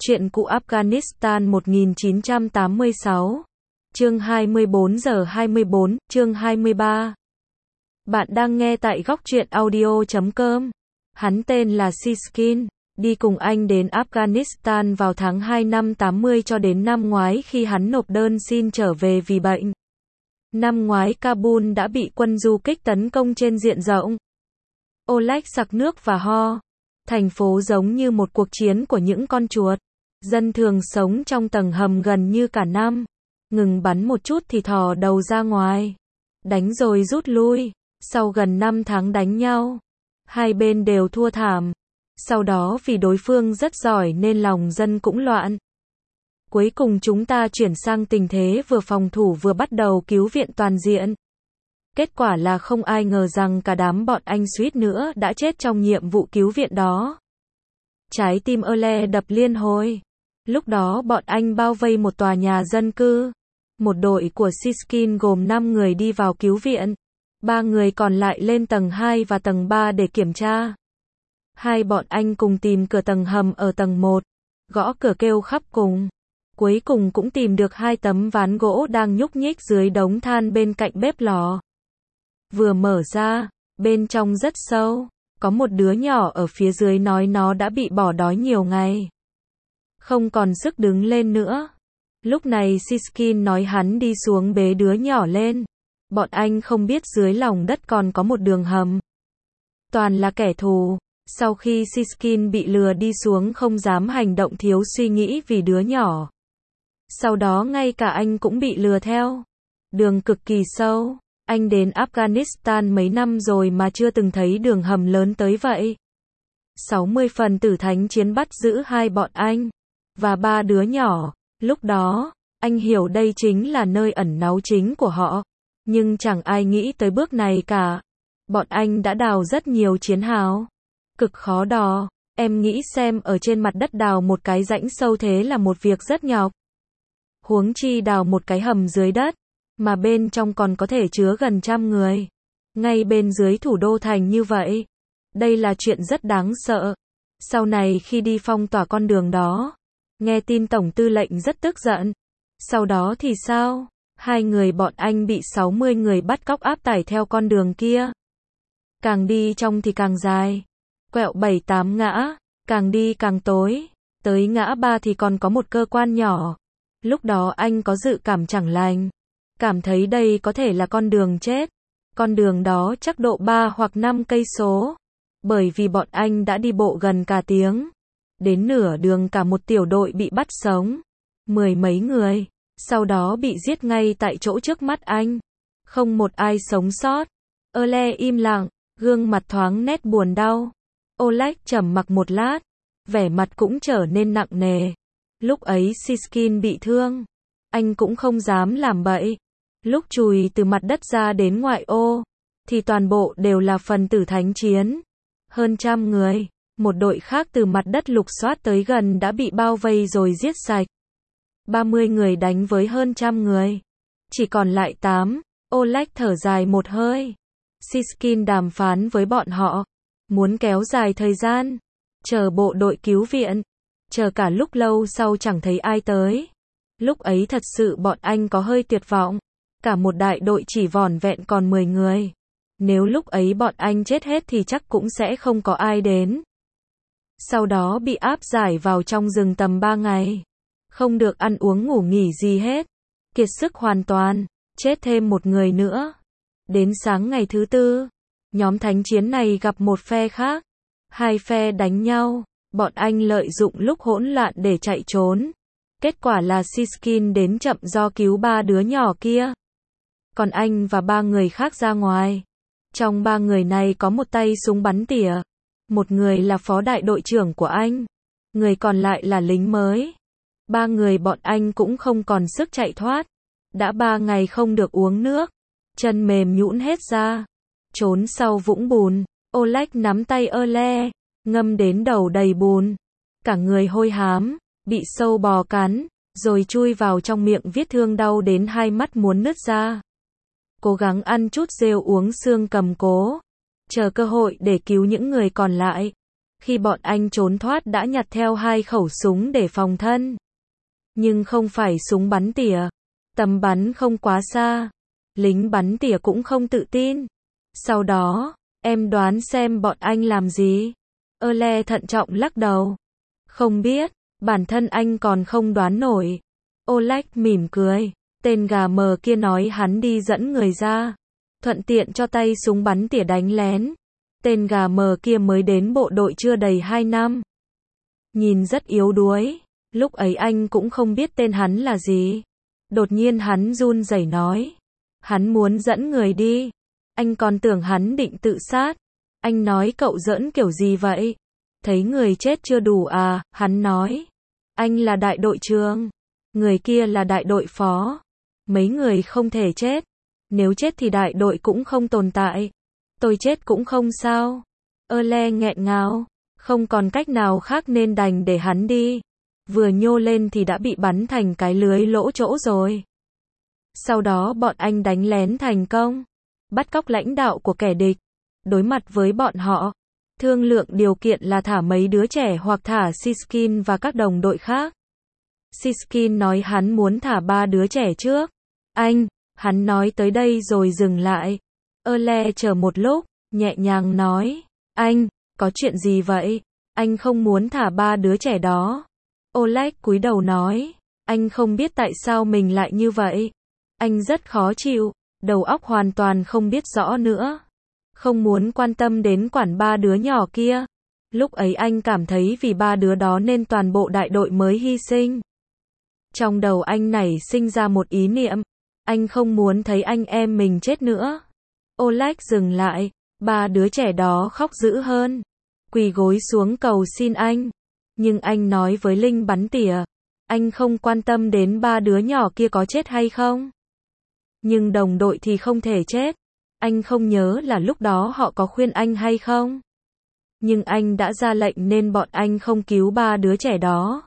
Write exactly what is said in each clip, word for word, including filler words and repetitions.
Chuyện cũ Afghanistan một nghìn chín trăm tám mươi sáu. Chương hai mươi bốn giờ hai mươi bốn, chương hai mươi ba. Bạn đang nghe tại góc truyện audio chấm com. Hắn tên là Siskin, đi cùng anh đến Afghanistan vào tháng hai năm tám mươi cho đến năm ngoái khi hắn nộp đơn xin trở về vì bệnh. Năm ngoái Kabul đã bị quân du kích tấn công trên diện rộng. Oleg sặc nước và ho. Thành phố giống như một cuộc chiến của những con chuột. Dân thường sống trong tầng hầm gần như cả năm. Ngừng bắn một chút thì thò đầu ra ngoài. Đánh rồi rút lui. Sau gần năm tháng đánh nhau, hai bên đều thua thảm. Sau đó vì đối phương rất giỏi nên lòng dân cũng loạn. Cuối cùng chúng ta chuyển sang tình thế vừa phòng thủ vừa bắt đầu cứu viện toàn diện. Kết quả là không ai ngờ rằng cả đám bọn anh suýt nữa đã chết trong nhiệm vụ cứu viện đó. Trái tim Ole đập liên hồi. Lúc đó bọn anh bao vây một tòa nhà dân cư. Một đội của Siskin gồm năm người đi vào cứu viện. Ba người còn lại lên tầng hai và tầng ba để kiểm tra. Hai bọn anh cùng tìm cửa tầng hầm ở tầng một. Gõ cửa kêu khắp cùng. Cuối cùng cũng tìm được hai tấm ván gỗ đang nhúc nhích dưới đống than bên cạnh bếp lò. Vừa mở ra, bên trong rất sâu. Có một đứa nhỏ ở phía dưới nói nó đã bị bỏ đói nhiều ngày. Không còn sức đứng lên nữa. Lúc này Siskin nói hắn đi xuống bế đứa nhỏ lên. Bọn anh không biết dưới lòng đất còn có một đường hầm. Toàn là kẻ thù. Sau khi Siskin bị lừa đi xuống không dám hành động thiếu suy nghĩ vì đứa nhỏ. Sau đó ngay cả anh cũng bị lừa theo. Đường cực kỳ sâu. Anh đến Afghanistan mấy năm rồi mà chưa từng thấy đường hầm lớn tới vậy. sáu mươi phần tử thánh chiến bắt giữ hai bọn anh. Và ba đứa nhỏ. Lúc đó, anh hiểu đây chính là nơi ẩn náu chính của họ. Nhưng chẳng ai nghĩ tới bước này cả. Bọn anh đã đào rất nhiều chiến hào. Cực khó đào. Em nghĩ xem ở trên mặt đất đào một cái rãnh sâu thế là một việc rất nhọc. Huống chi đào một cái hầm dưới đất. Mà bên trong còn có thể chứa gần trăm người. Ngay bên dưới thủ đô thành như vậy. Đây là chuyện rất đáng sợ. Sau này khi đi phong tỏa con đường đó. Nghe tin Tổng tư lệnh rất tức giận. Sau đó thì sao? Hai người bọn anh bị sáu mươi người bắt cóc áp tải theo con đường kia. Càng đi trong thì càng dài. Quẹo bảy tám ngã. Càng đi càng tối. Tới ngã ba thì còn có một cơ quan nhỏ. Lúc đó anh có dự cảm chẳng lành. Cảm thấy đây có thể là con đường chết. Con đường đó chắc độ ba hoặc năm cây số. Bởi vì bọn anh đã đi bộ gần cả tiếng. Đến nửa đường cả một tiểu đội bị bắt sống. Mười mấy người. Sau đó bị giết ngay tại chỗ trước mắt anh. Không một ai sống sót. Ole im lặng, gương mặt thoáng nét buồn đau. Oleg trầm mặc một lát. Vẻ mặt cũng trở nên nặng nề. Lúc ấy Siskin bị thương. Anh cũng không dám làm bậy. Lúc chùi từ mặt đất ra đến ngoại ô. Thì toàn bộ đều là phần tử thánh chiến. Hơn trăm người. Một đội khác từ mặt đất lục soát tới gần đã bị bao vây rồi giết sạch. ba mươi người đánh với hơn trăm người. Chỉ còn lại tám. Oleg thở dài một hơi. Siskin đàm phán với bọn họ. Muốn kéo dài thời gian. Chờ bộ đội cứu viện. Chờ cả lúc lâu sau chẳng thấy ai tới. Lúc ấy thật sự bọn anh có hơi tuyệt vọng. Cả một đại đội chỉ vỏn vẹn còn mười người. Nếu lúc ấy bọn anh chết hết thì chắc cũng sẽ không có ai đến. Sau đó bị áp giải vào trong rừng tầm ba ngày. Không được ăn uống ngủ nghỉ gì hết. Kiệt sức hoàn toàn. Chết thêm một người nữa. Đến sáng ngày thứ tư. Nhóm thánh chiến này gặp một phe khác. Hai phe đánh nhau. Bọn anh lợi dụng lúc hỗn loạn để chạy trốn. Kết quả là Siskin đến chậm do cứu ba đứa nhỏ kia. Còn anh và ba người khác ra ngoài. Trong ba người này có một tay súng bắn tỉa. Một người là phó đại đội trưởng của anh. Người còn lại là lính mới. Ba người bọn anh cũng không còn sức chạy thoát. Đã ba ngày không được uống nước. Chân mềm nhũn hết ra. Trốn sau vũng bùn. Oleg nắm tay Ole. Ngâm đến đầu đầy bùn. Cả người hôi hám. Bị sâu bò cắn. Rồi chui vào trong miệng vết thương đau đến hai mắt muốn nứt ra. Cố gắng ăn chút rêu uống xương cầm cố. Chờ cơ hội để cứu những người còn lại. Khi bọn anh trốn thoát đã nhặt theo hai khẩu súng để phòng thân. Nhưng không phải súng bắn tỉa. Tầm bắn không quá xa. Lính bắn tỉa cũng không tự tin. Sau đó, em đoán xem bọn anh làm gì? Earle thận trọng lắc đầu. Không biết, bản thân anh còn không đoán nổi. Oleg mỉm cười. Tên gà mờ kia nói hắn đi dẫn người ra. Thuận tiện cho tay súng bắn tỉa đánh lén. Tên gà mờ kia mới đến bộ đội chưa đầy hai năm. Nhìn rất yếu đuối. Lúc ấy anh cũng không biết tên hắn là gì. Đột nhiên hắn run rẩy nói. Hắn muốn dẫn người đi. Anh còn tưởng hắn định tự sát. Anh nói cậu giỡn kiểu gì vậy? Thấy người chết chưa đủ à? Hắn nói. Anh là đại đội trưởng. Người kia là đại đội phó. Mấy người không thể chết. Nếu chết thì đại đội cũng không tồn tại. Tôi chết cũng không sao. Earle nghẹn ngào. Không còn cách nào khác nên đành để hắn đi. Vừa nhô lên thì đã bị bắn thành cái lưới lỗ chỗ rồi. Sau đó bọn anh đánh lén thành công. Bắt cóc lãnh đạo của kẻ địch. Đối mặt với bọn họ. Thương lượng điều kiện là thả mấy đứa trẻ hoặc thả Siskin và các đồng đội khác. Siskin nói hắn muốn thả ba đứa trẻ trước. Anh, hắn nói tới đây rồi dừng lại. Earle chờ một lúc, nhẹ nhàng nói. Anh, có chuyện gì vậy? Anh không muốn thả ba đứa trẻ đó. Oleg cúi đầu nói. Anh không biết tại sao mình lại như vậy. Anh rất khó chịu, đầu óc hoàn toàn không biết rõ nữa. Không muốn quan tâm đến quản ba đứa nhỏ kia. Lúc ấy anh cảm thấy vì ba đứa đó nên toàn bộ đại đội mới hy sinh. Trong đầu anh nảy sinh ra một ý niệm. Anh không muốn thấy anh em mình chết nữa. Oleg dừng lại. Ba đứa trẻ đó khóc dữ hơn. Quỳ gối xuống cầu xin anh. Nhưng anh nói với lính bắn tỉa. Anh không quan tâm đến ba đứa nhỏ kia có chết hay không. Nhưng đồng đội thì không thể chết. Anh không nhớ là lúc đó họ có khuyên anh hay không. Nhưng anh đã ra lệnh nên bọn anh không cứu ba đứa trẻ đó.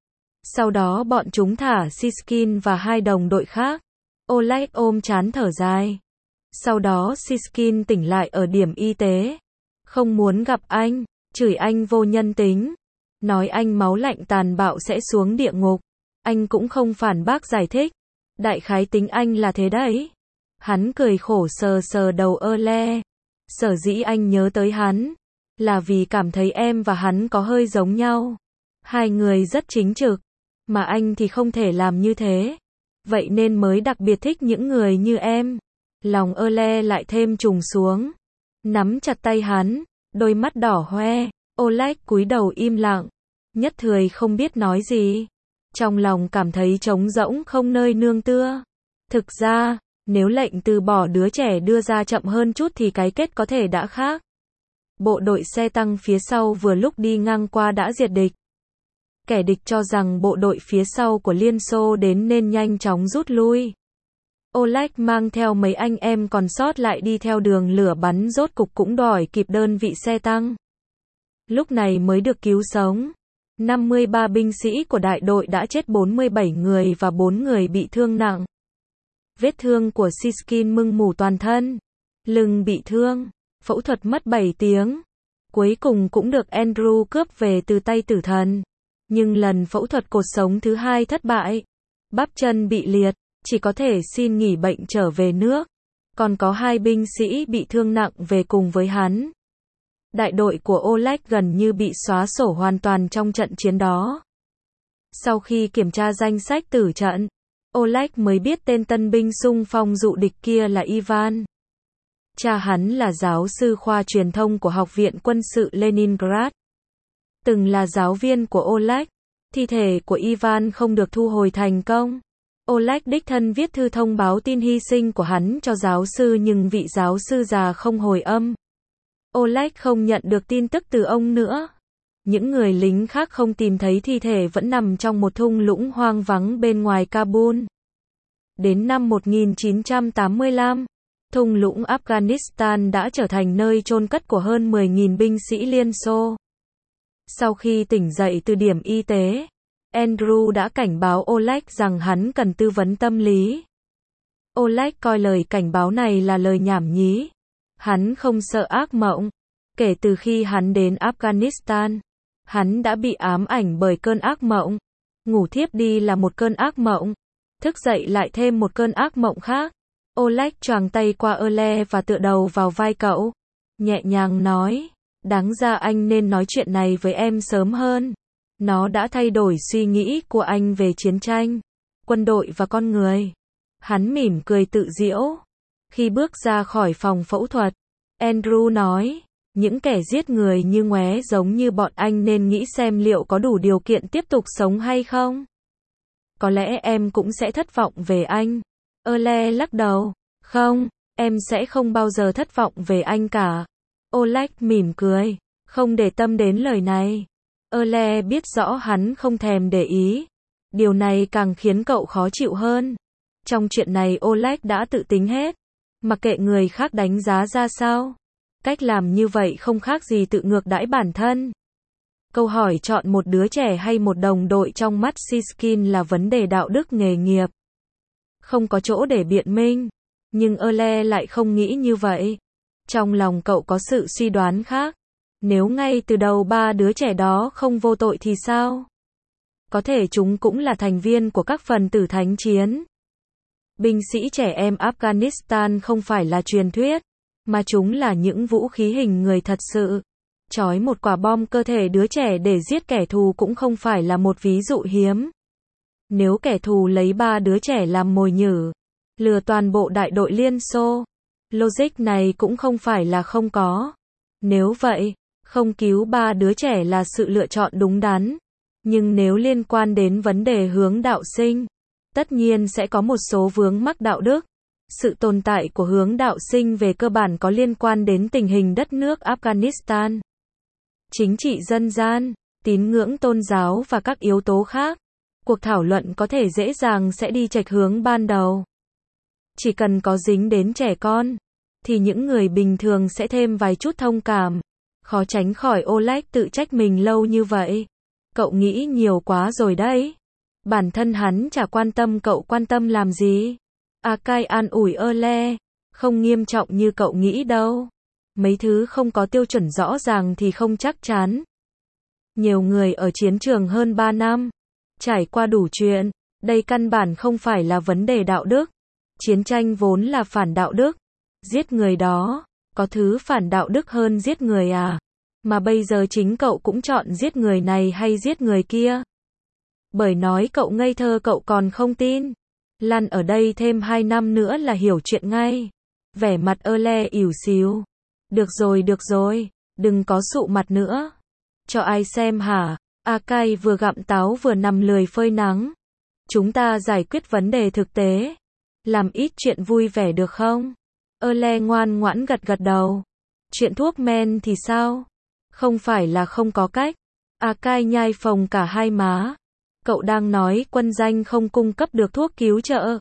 Sau đó bọn chúng thả Siskin và hai đồng đội khác. Oleg ôm trán thở dài. Sau đó Siskin tỉnh lại ở điểm y tế. Không muốn gặp anh, chửi anh vô nhân tính. Nói anh máu lạnh tàn bạo sẽ xuống địa ngục. Anh cũng không phản bác giải thích. Đại khái tính anh là thế đấy. Hắn cười khổ sờ sờ đầu Earle. Sở dĩ anh nhớ tới hắn. Là vì cảm thấy em và hắn có hơi giống nhau. Hai người rất chính trực. Mà anh thì không thể làm như thế. Vậy nên mới đặc biệt thích những người như em. Lòng Earle lại thêm trùng xuống. Nắm chặt tay hắn. Đôi mắt đỏ hoe. Oleg cúi đầu im lặng. Nhất thời không biết nói gì. Trong lòng cảm thấy trống rỗng không nơi nương tựa. Thực ra, nếu lệnh từ bỏ đứa trẻ đưa ra chậm hơn chút thì cái kết có thể đã khác. Bộ đội xe tăng phía sau vừa lúc đi ngang qua đã diệt địch. Kẻ địch cho rằng bộ đội phía sau của Liên Xô đến nên nhanh chóng rút lui. Oleg mang theo mấy anh em còn sót lại đi theo đường lửa bắn rốt cục cũng đòi kịp đơn vị xe tăng. Lúc này mới được cứu sống. năm mươi ba binh sĩ của đại đội đã chết bốn mươi bảy người và bốn người bị thương nặng. Vết thương của Siskin mưng mủ toàn thân. Lưng bị thương. Phẫu thuật mất bảy tiếng. Cuối cùng cũng được Andrew cướp về từ tay tử thần. Nhưng lần phẫu thuật cột sống thứ hai thất bại. Bắp chân bị liệt. Chỉ có thể xin nghỉ bệnh trở về nước. Còn có hai binh sĩ bị thương nặng về cùng với hắn. Đại đội của Oleg gần như bị xóa sổ hoàn toàn trong trận chiến đó. Sau khi kiểm tra danh sách tử trận, Oleg mới biết tên tân binh xung phong dụ địch kia là Ivan. Cha hắn là giáo sư khoa truyền thông của Học viện Quân sự Leningrad. Từng là giáo viên của Oleg. Thi thể của Ivan không được thu hồi thành công. Oleg đích thân viết thư thông báo tin hy sinh của hắn cho giáo sư nhưng vị giáo sư già không hồi âm. Oleg không nhận được tin tức từ ông nữa. Những người lính khác không tìm thấy thi thể vẫn nằm trong một thung lũng hoang vắng bên ngoài Kabul. Đến năm một nghìn chín trăm tám mươi lăm, thung lũng Afghanistan đã trở thành nơi chôn cất của hơn mười nghìn binh sĩ Liên Xô. Sau khi tỉnh dậy từ điểm y tế, Andrew đã cảnh báo Oleg rằng hắn cần tư vấn tâm lý. Oleg coi lời cảnh báo này là lời nhảm nhí. Hắn không sợ ác mộng. Kể từ khi hắn đến Afghanistan, hắn đã bị ám ảnh bởi cơn ác mộng. Ngủ thiếp đi là một cơn ác mộng. Thức dậy lại thêm một cơn ác mộng khác. Oleg choàng tay qua Ole và tựa đầu vào vai cậu. Nhẹ nhàng nói, đáng ra anh nên nói chuyện này với em sớm hơn. Nó đã thay đổi suy nghĩ của anh về chiến tranh, quân đội và con người. Hắn mỉm cười tự giễu. Khi bước ra khỏi phòng phẫu thuật, Andrew nói, những kẻ giết người như ngoé giống như bọn anh nên nghĩ xem liệu có đủ điều kiện tiếp tục sống hay không. Có lẽ em cũng sẽ thất vọng về anh. Ole lắc đầu. Không, em sẽ không bao giờ thất vọng về anh cả. Oleg mỉm cười, không để tâm đến lời này. Ole biết rõ hắn không thèm để ý. Điều này càng khiến cậu khó chịu hơn. Trong chuyện này Oleg đã tự tính hết. Mặc kệ người khác đánh giá ra sao. Cách làm như vậy không khác gì tự ngược đãi bản thân. Câu hỏi chọn một đứa trẻ hay một đồng đội trong mắt Siskin là vấn đề đạo đức nghề nghiệp. Không có chỗ để biện minh. Nhưng Ole lại không nghĩ như vậy. Trong lòng cậu có sự suy đoán khác. Nếu ngay từ đầu ba đứa trẻ đó không vô tội thì sao? Có thể chúng cũng là thành viên của các phần tử thánh chiến. Binh sĩ trẻ em Afghanistan không phải là truyền thuyết, mà chúng là những vũ khí hình người thật sự. Chói một quả bom cơ thể đứa trẻ để giết kẻ thù cũng không phải là một ví dụ hiếm. Nếu kẻ thù lấy ba đứa trẻ làm mồi nhử, lừa toàn bộ đại đội Liên Xô, logic này cũng không phải là không có. Nếu vậy, không cứu ba đứa trẻ là sự lựa chọn đúng đắn. Nhưng nếu liên quan đến vấn đề hướng đạo sinh, tất nhiên sẽ có một số vướng mắc đạo đức. Sự tồn tại của hướng đạo sinh về cơ bản có liên quan đến tình hình đất nước Afghanistan, chính trị dân gian, tín ngưỡng tôn giáo và các yếu tố khác. Cuộc thảo luận có thể dễ dàng sẽ đi chệch hướng ban đầu. Chỉ cần có dính đến trẻ con, thì những người bình thường sẽ thêm vài chút thông cảm. Khó tránh khỏi Oleg tự trách mình lâu như vậy. Cậu nghĩ nhiều quá rồi đấy. Bản thân hắn chả quan tâm cậu quan tâm làm gì. Akai an ủi Ole. Không nghiêm trọng như cậu nghĩ đâu. Mấy thứ không có tiêu chuẩn rõ ràng thì không chắc chắn. Nhiều người ở chiến trường hơn ba năm. Trải qua đủ chuyện. Đây căn bản không phải là vấn đề đạo đức. Chiến tranh vốn là phản đạo đức. Giết người đó. Có thứ phản đạo đức hơn giết người à? Mà bây giờ chính cậu cũng chọn giết người này hay giết người kia. Bởi nói cậu ngây thơ cậu còn không tin. Lăn ở đây thêm hai năm nữa là hiểu chuyện ngay. Vẻ mặt Ole ỉu xìu. Được rồi được rồi, đừng có sụ mặt nữa. Cho ai xem hả? Akai vừa gặm táo vừa nằm lười phơi nắng. Chúng ta giải quyết vấn đề thực tế. Làm ít chuyện vui vẻ được không? Ole ngoan ngoãn gật gật đầu. Chuyện thuốc men thì sao? Không phải là không có cách. Akai nhai phồng cả hai má. Cậu đang nói quân danh không cung cấp được thuốc cứu trợ.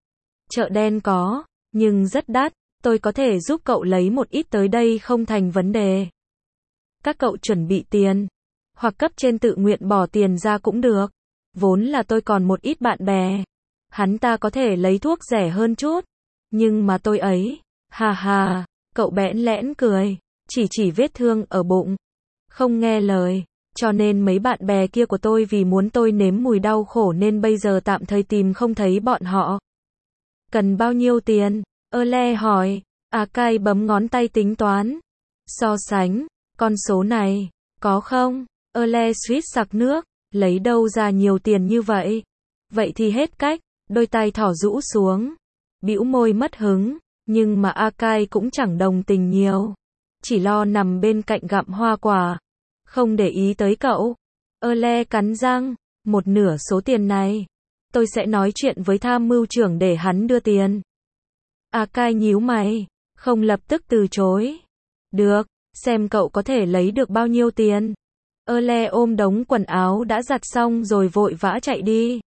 Chợ đen có, nhưng rất đắt. Tôi có thể giúp cậu lấy một ít tới đây không thành vấn đề. Các cậu chuẩn bị tiền. Hoặc cấp trên tự nguyện bỏ tiền ra cũng được. Vốn là tôi còn một ít bạn bè. Hắn ta có thể lấy thuốc rẻ hơn chút. Nhưng mà tôi ấy. Hà hà, cậu bẽn lẽn cười. Chỉ chỉ vết thương ở bụng. Không nghe lời. Cho nên mấy bạn bè kia của tôi vì muốn tôi nếm mùi đau khổ nên bây giờ tạm thời tìm không thấy bọn họ. Cần bao nhiêu tiền? Ole hỏi. Akai bấm ngón tay tính toán. So sánh. Con số này. Có không? Ole suýt sặc nước. Lấy đâu ra nhiều tiền như vậy? Vậy thì hết cách. Đôi tay thỏ rũ xuống. Bĩu môi mất hứng. Nhưng mà Akai cũng chẳng đồng tình nhiều. Chỉ lo nằm bên cạnh gặm hoa quả. Không để ý tới cậu. Ole cắn răng. Một nửa số tiền này. Tôi sẽ nói chuyện với tham mưu trưởng để hắn đưa tiền. Akai nhíu mày. Không lập tức từ chối. Được. Xem cậu có thể lấy được bao nhiêu tiền. Ole ôm đống quần áo đã giặt xong rồi vội vã chạy đi.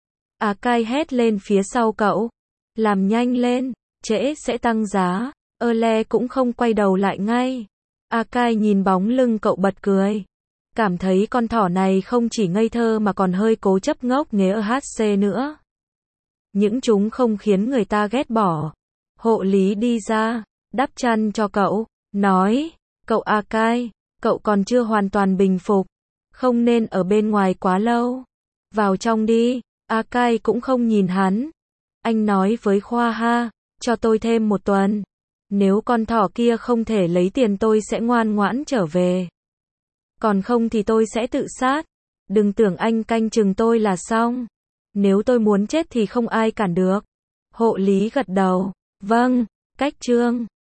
Akai hét lên phía sau cậu. Làm nhanh lên. Trễ sẽ tăng giá. Ole cũng không quay đầu lại ngay. Akai nhìn bóng lưng cậu bật cười. Cảm thấy con thỏ này không chỉ ngây thơ mà còn hơi cố chấp ngốc nghếch ở hát xê nữa. Những chúng không khiến người ta ghét bỏ. Hộ lý đi ra, đắp chăn cho cậu, nói, Cậu A Cai, cậu còn chưa hoàn toàn bình phục, không nên ở bên ngoài quá lâu. Vào trong đi, A Cai cũng không nhìn hắn. Anh nói với Khoa Ha, cho tôi thêm một tuần. Nếu con thỏ kia không thể lấy tiền tôi sẽ ngoan ngoãn trở về. Còn không thì tôi sẽ tự sát. Đừng tưởng anh canh chừng tôi là xong. Nếu tôi muốn chết thì không ai cản được. Hộ lý gật đầu. Vâng, cách trương.